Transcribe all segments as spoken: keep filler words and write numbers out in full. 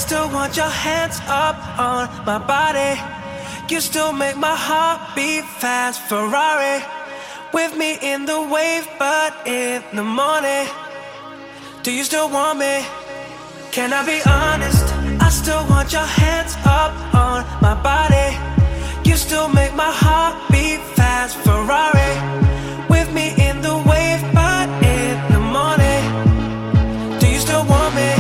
still want your hands up on my body. You still make my heart beat fast. Ferrari with me in the wave, but in the morning. Do you still want me? Can I be honest? I still want your hands up on my body. You still make my heart beat fast. Ferrari with me in the wave, but in the morning. Do you still want me?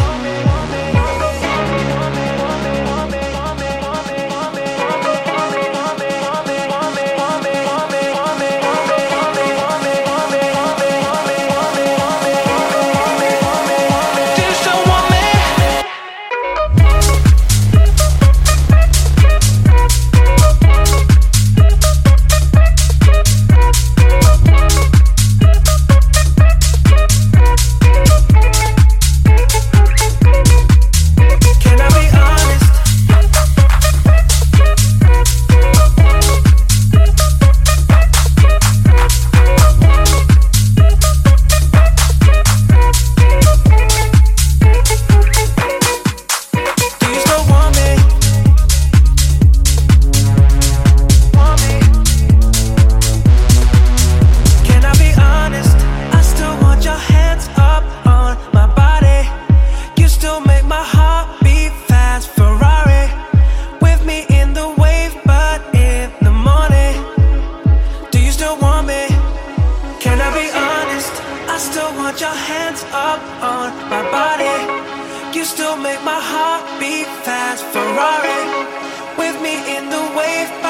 Your hands up on my body. You still make my heart beat fast. Ferrari with me in the wave.